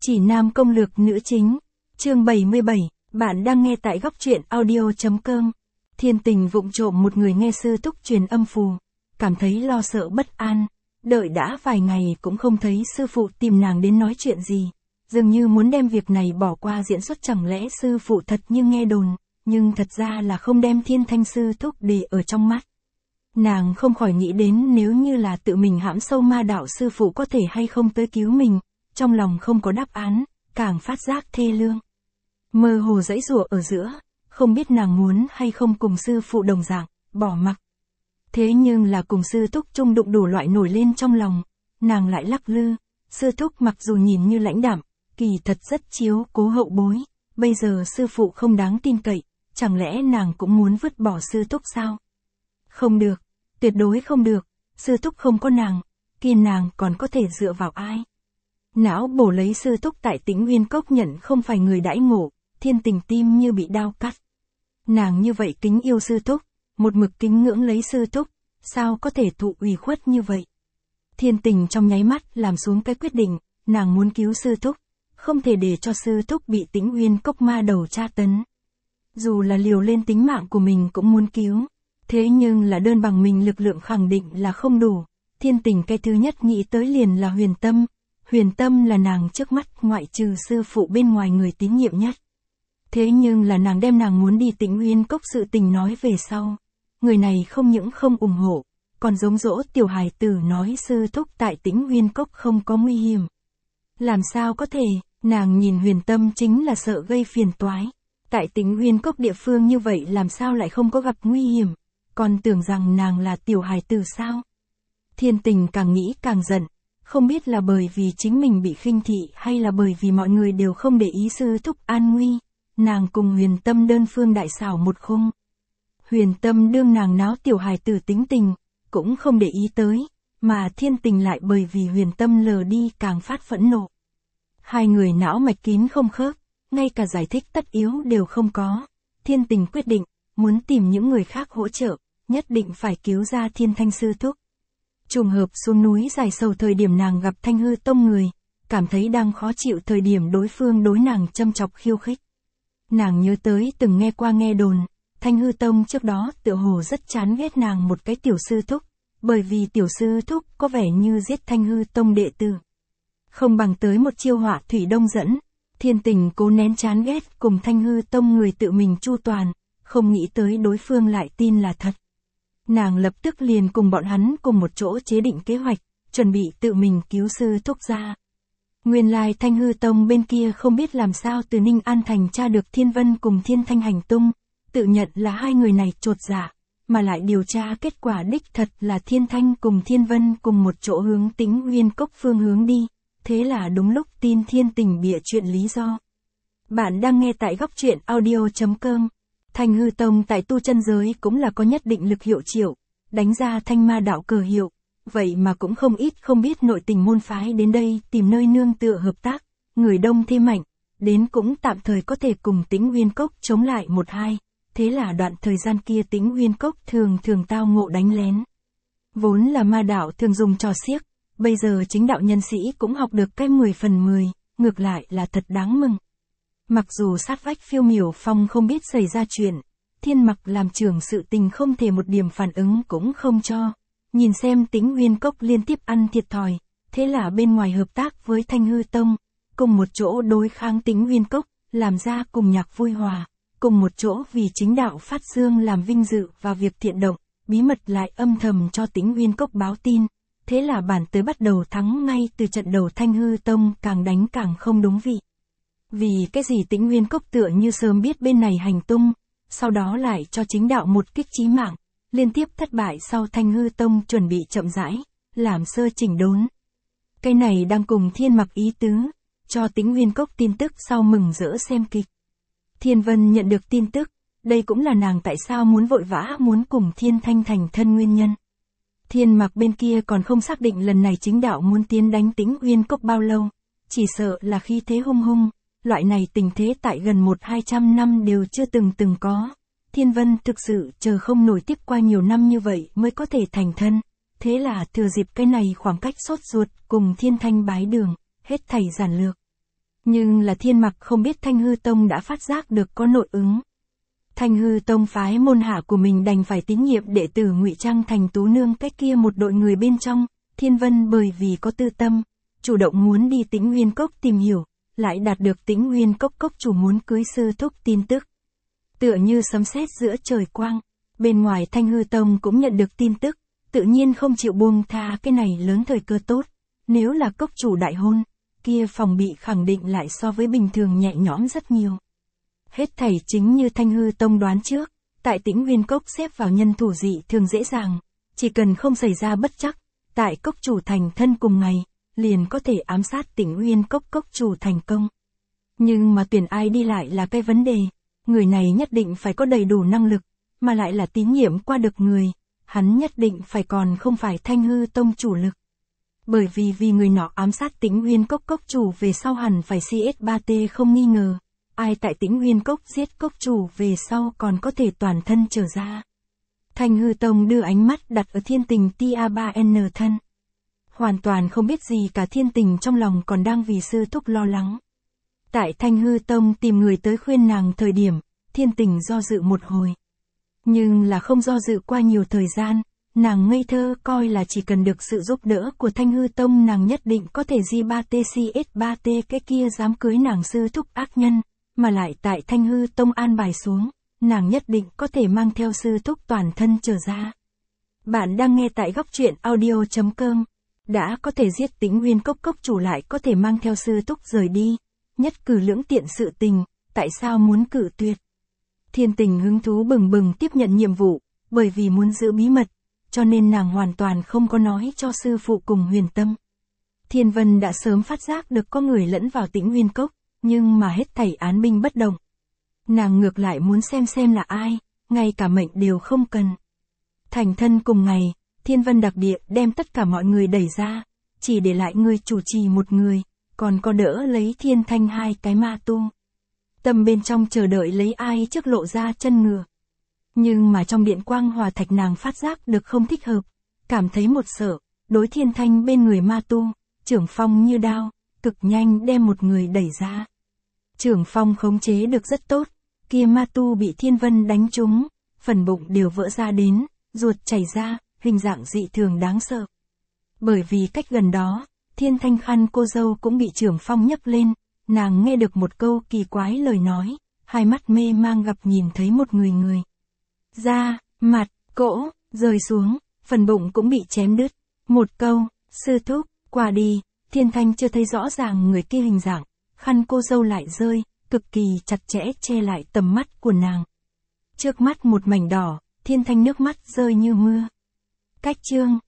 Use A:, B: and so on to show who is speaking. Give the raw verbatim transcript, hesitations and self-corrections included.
A: Chỉ nam công lược nữ chính, chương bảy mươi bảy, bạn đang nghe tại góc truyện audio.com. Thiên Tình vụng trộm một người nghe sư thúc truyền âm phù, cảm thấy lo sợ bất an, đợi đã vài ngày cũng không thấy sư phụ tìm nàng đến nói chuyện gì, dường như muốn đem việc này bỏ qua diễn xuất. Chẳng lẽ sư phụ thật như nghe đồn, nhưng thật ra là không đem Thiên Thanh sư thúc để ở trong mắt. Nàng không khỏi nghĩ đến nếu như là tự mình hãm sâu ma đạo, sư phụ có thể hay không tới cứu mình, trong lòng không có đáp án, càng phát giác thê lương. Mơ hồ dãy rủa ở giữa, không biết nàng muốn hay không cùng sư phụ đồng dạng, bỏ mặc. Thế nhưng là cùng sư thúc chung đụng đủ loại nổi lên trong lòng, nàng lại lắc lư. Sư thúc mặc dù nhìn như lãnh đạm, kỳ thật rất chiếu cố hậu bối, bây giờ sư phụ không đáng tin cậy, chẳng lẽ nàng cũng muốn vứt bỏ sư thúc sao? Không được, tuyệt đối không được, sư thúc không có nàng, kia nàng còn có thể dựa vào ai? Não bổ lấy sư thúc tại Tĩnh Nguyên Cốc nhận không phải người đãi ngộ, Thiên Tình tim như bị đao cắt. Nàng như vậy kính yêu sư thúc, một mực kính ngưỡng lấy sư thúc, sao có thể thụ ủy khuất như vậy? Thiên Tình trong nháy mắt làm xuống cái quyết định, nàng muốn cứu sư thúc, không thể để cho sư thúc bị Tĩnh Nguyên Cốc ma đầu tra tấn. Dù là liều lên tính mạng của mình cũng muốn cứu, thế nhưng là đơn bằng mình lực lượng khẳng định là không đủ. Thiên Tình cái thứ nhất nghĩ tới liền là Huyền Tâm. Huyền Tâm là nàng trước mắt ngoại trừ sư phụ bên ngoài người tín nhiệm nhất. Thế nhưng là nàng đem nàng muốn đi Tĩnh Nguyên Cốc sự tình nói về sau. Người này không những không ủng hộ, còn giống dỗ tiểu hài tử nói sư thúc tại Tĩnh Nguyên Cốc không có nguy hiểm. Làm sao có thể, nàng nhìn Huyền Tâm chính là sợ gây phiền toái. Tại Tĩnh Nguyên Cốc địa phương như vậy làm sao lại không có gặp nguy hiểm, còn tưởng rằng nàng là tiểu hài tử sao? Thiên Tình càng nghĩ càng giận. Không biết là bởi vì chính mình bị khinh thị hay là bởi vì mọi người đều không để ý sư thúc an nguy, nàng cùng Huyền Tâm đơn phương đại xảo một khung. Huyền Tâm đương nàng náo tiểu hài tử tính tình, cũng không để ý tới, mà Thiên Tình lại bởi vì Huyền Tâm lờ đi càng phát phẫn nộ. Hai người não mạch kín không khớp, ngay cả giải thích tất yếu đều không có. Thiên Tình quyết định, muốn tìm những người khác hỗ trợ, nhất định phải cứu ra Thiên Thanh sư thúc. Trùng hợp xuống núi Dài Sầu thời điểm nàng gặp Thanh Hư Tông người, cảm thấy đang khó chịu thời điểm đối phương đối nàng châm chọc khiêu khích. Nàng nhớ tới từng nghe qua nghe đồn, Thanh Hư Tông trước đó tựa hồ rất chán ghét nàng một cái tiểu sư thúc, bởi vì tiểu sư thúc có vẻ như giết Thanh Hư Tông đệ tử. Không bằng tới một chiêu họa thủy đông dẫn, Thiên Tình cố nén chán ghét cùng Thanh Hư Tông người tự mình chu toàn, không nghĩ tới đối phương lại tin là thật. Nàng lập tức liền cùng bọn hắn cùng một chỗ chế định kế hoạch, chuẩn bị tự mình cứu sư thúc ra. Nguyên lai Thanh Hư Tông bên kia không biết làm sao từ Ninh An Thành tra được Thiên Vân cùng Thiên Thanh hành tung, tự nhận là hai người này chột dạ, mà lại điều tra kết quả đích thật là Thiên Thanh cùng Thiên Vân cùng một chỗ hướng Tĩnh Nguyên Cốc phương hướng đi, thế là đúng lúc tin Thiên Tình bịa chuyện lý do. Bạn đang nghe tại góc truyện audio.com. Thanh Hư Tông tại tu chân giới cũng là có nhất định lực hiệu triệu, đánh ra thanh ma đạo cờ hiệu, vậy mà cũng không ít không biết nội tình môn phái đến đây tìm nơi nương tựa hợp tác, người đông thêm mạnh, đến cũng tạm thời có thể cùng Tĩnh Nguyên Cốc chống lại một hai, thế là đoạn thời gian kia Tĩnh Nguyên Cốc thường thường tao ngộ đánh lén. Vốn là ma đạo thường dùng trò xiếc, bây giờ chính đạo nhân sĩ cũng học được cái mười phần mười, ngược lại là thật đáng mừng. Mặc dù sát vách Phiêu Miểu Phong không biết xảy ra chuyện, Thiên Mặc làm trưởng sự tình không thể một điểm phản ứng cũng không cho, nhìn xem Tĩnh Nguyên Cốc liên tiếp ăn thiệt thòi, thế là bên ngoài hợp tác với Thanh Hư Tông, cùng một chỗ đối kháng Tĩnh Nguyên Cốc, làm ra cùng nhạc vui hòa, cùng một chỗ vì chính đạo phát dương làm vinh dự và việc thiện động, bí mật lại âm thầm cho Tĩnh Nguyên Cốc báo tin, thế là bản tới bắt đầu thắng ngay từ trận đầu. Thanh Hư Tông càng đánh càng không đúng vị. Vì cái gì Tĩnh Nguyên Cốc tựa như sớm biết bên này hành tung, sau đó lại cho chính đạo một kích chí mạng, liên tiếp thất bại sau Thanh Hư Tông chuẩn bị chậm rãi, làm sơ chỉnh đốn. Cái này đang cùng Thiên Mặc ý tứ, cho Tĩnh Nguyên Cốc tin tức sau mừng rỡ xem kịch. Thiên Vân nhận được tin tức, đây cũng là nàng tại sao muốn vội vã muốn cùng Thiên Thanh thành thân nguyên nhân. Thiên Mặc bên kia còn không xác định lần này chính đạo muốn tiến đánh Tĩnh Nguyên Cốc bao lâu, chỉ sợ là khi thế hung hung. Loại này tình thế tại gần một hai trăm năm đều chưa từng từng có. Thiên Vân thực sự chờ không nổi tiếp qua nhiều năm như vậy mới có thể thành thân. Thế là thừa dịp cái này khoảng cách sốt ruột cùng Thiên Thanh bái đường, hết thảy giản lược. Nhưng là Thiên Mặc không biết Thanh Hư Tông đã phát giác được có nội ứng. Thanh Hư Tông phái môn hạ của mình đành phải tín nhiệm đệ tử ngụy trang thành Tú Nương cách kia một đội người bên trong. Thiên Vân bởi vì có tư tâm, chủ động muốn đi Tĩnh Nguyên Cốc tìm hiểu, lại đạt được Tĩnh Nguyên Cốc cốc chủ muốn cưới sư thúc tin tức. Tựa như sấm sét giữa trời quang, bên ngoài Thanh Hư Tông cũng nhận được tin tức, tự nhiên không chịu buông tha cái này lớn thời cơ tốt. Nếu là cốc chủ đại hôn, kia phòng bị khẳng định lại so với bình thường nhẹ nhõm rất nhiều. Hết thảy chính như Thanh Hư Tông đoán trước, tại Tĩnh Nguyên Cốc xếp vào nhân thủ dị thường dễ dàng, chỉ cần không xảy ra bất trắc, tại cốc chủ thành thân cùng ngày, liền có thể ám sát Tĩnh Nguyên Cốc cốc chủ thành công. Nhưng mà tuyển ai đi lại là cái vấn đề, người này nhất định phải có đầy đủ năng lực, mà lại là tín nhiệm qua được người, hắn nhất định phải còn không phải Thanh Hư Tông chủ lực. Bởi vì vì người nọ ám sát Tĩnh Nguyên Cốc cốc chủ về sau hẳn phải xê ét ba tê không nghi ngờ, ai tại Tĩnh Nguyên Cốc giết cốc chủ về sau còn có thể toàn thân trở ra. Thanh Hư Tông đưa ánh mắt đặt ở Thiên Tình tia ba en thân. Hoàn toàn không biết gì cả, Thiên Tình trong lòng còn đang vì sư thúc lo lắng. Tại Thanh Hư Tông tìm người tới khuyên nàng thời điểm, Thiên Tình do dự một hồi. Nhưng là không do dự qua nhiều thời gian, nàng ngây thơ coi là chỉ cần được sự giúp đỡ của Thanh Hư Tông nàng nhất định có thể G ba T C S ba T cái kia dám cưới nàng sư thúc ác nhân, mà lại tại Thanh Hư Tông an bài xuống, nàng nhất định có thể mang theo sư thúc toàn thân trở ra. Bạn đang nghe tại góc truyện audio chấm com. Đã có thể giết Tĩnh Nguyên Cốc cốc chủ lại có thể mang theo sư thúc rời đi, nhất cử lưỡng tiện sự tình, tại sao muốn cự tuyệt? Thiên Tình hứng thú bừng bừng tiếp nhận nhiệm vụ, bởi vì muốn giữ bí mật, cho nên nàng hoàn toàn không có nói cho sư phụ cùng Huyền Tâm. Thiên Vân đã sớm phát giác được có người lẫn vào Tĩnh Nguyên Cốc, nhưng mà hết thảy án binh bất động. Nàng ngược lại muốn xem xem là ai, ngay cả mệnh đều không cần. Thành thân cùng ngày, Thiên Vân đặc địa đem tất cả mọi người đẩy ra, chỉ để lại người chủ trì một người, còn có đỡ lấy Thiên Thanh hai cái ma tu. Tâm bên trong chờ đợi lấy ai trước lộ ra chân ngựa. Nhưng mà trong điện quang hòa thạch nàng phát giác được không thích hợp, cảm thấy một sợ, đối Thiên Thanh bên người ma tu, trưởng phong như đao, cực nhanh đem một người đẩy ra. Trưởng phong khống chế được rất tốt, kia ma tu bị Thiên Vân đánh trúng, phần bụng đều vỡ ra đến, ruột chảy ra, hình dạng dị thường đáng sợ. Bởi vì cách gần đó, Thiên Thanh khăn cô dâu cũng bị trưởng phong nhấc lên, nàng nghe được một câu kỳ quái lời nói, hai mắt mê mang gặp nhìn thấy một người người. Da, mặt, cỗ, rơi xuống, phần bụng cũng bị chém đứt. Một câu, sư thúc, qua đi, Thiên Thanh chưa thấy rõ ràng người kia hình dạng, khăn cô dâu lại rơi, cực kỳ chặt chẽ che lại tầm mắt của nàng. Trước mắt một mảnh đỏ, Thiên Thanh nước mắt rơi như mưa. Cách chương